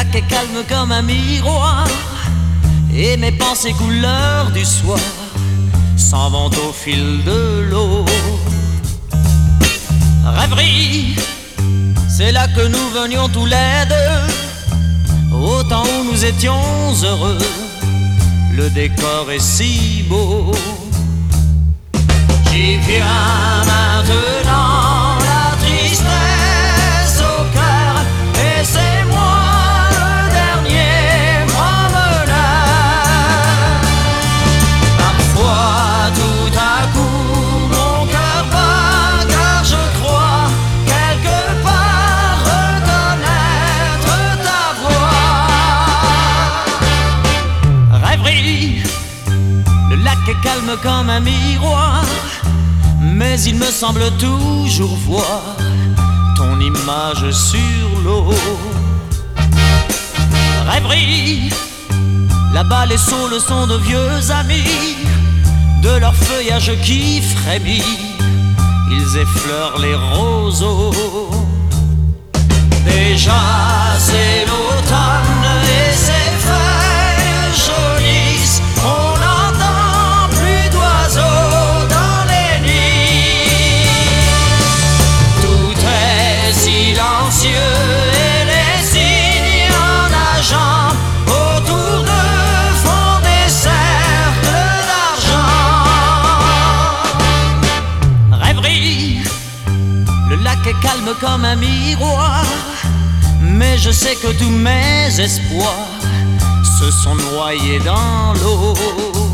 lac est calme comme un miroir, et mes pensées couleur du soir s'en vont au fil de l'eau. Rêverie, c'est là que nous venions tous les deux, au temps où nous étions heureux. Le décor est si beau. J'y viens maintenant, la tristesse au cœur, et c'est moi le dernier promeneur. Parfois tout à coup mon cœur bat, car je crois quelque part reconnaître ta voix. Rêverie, le lac est calme comme un miroir, mais il me semble toujours voir ton image sur l'eau. Rêverie, là-bas les saules sont de vieux amis, de leur feuillage qui frémit, ils effleurent les roseaux. Déjà c'est l'automne et ses feuilles jaunissent, on n'entend plus d'oiseaux dans les nids. Tout est silencieux et les cygnes en nageant autour d'eux font des cercles d'argent. Rêverie, le lac est calme comme un miroir, mais je sais que tous mes espoirs se sont noyés dans l'eau.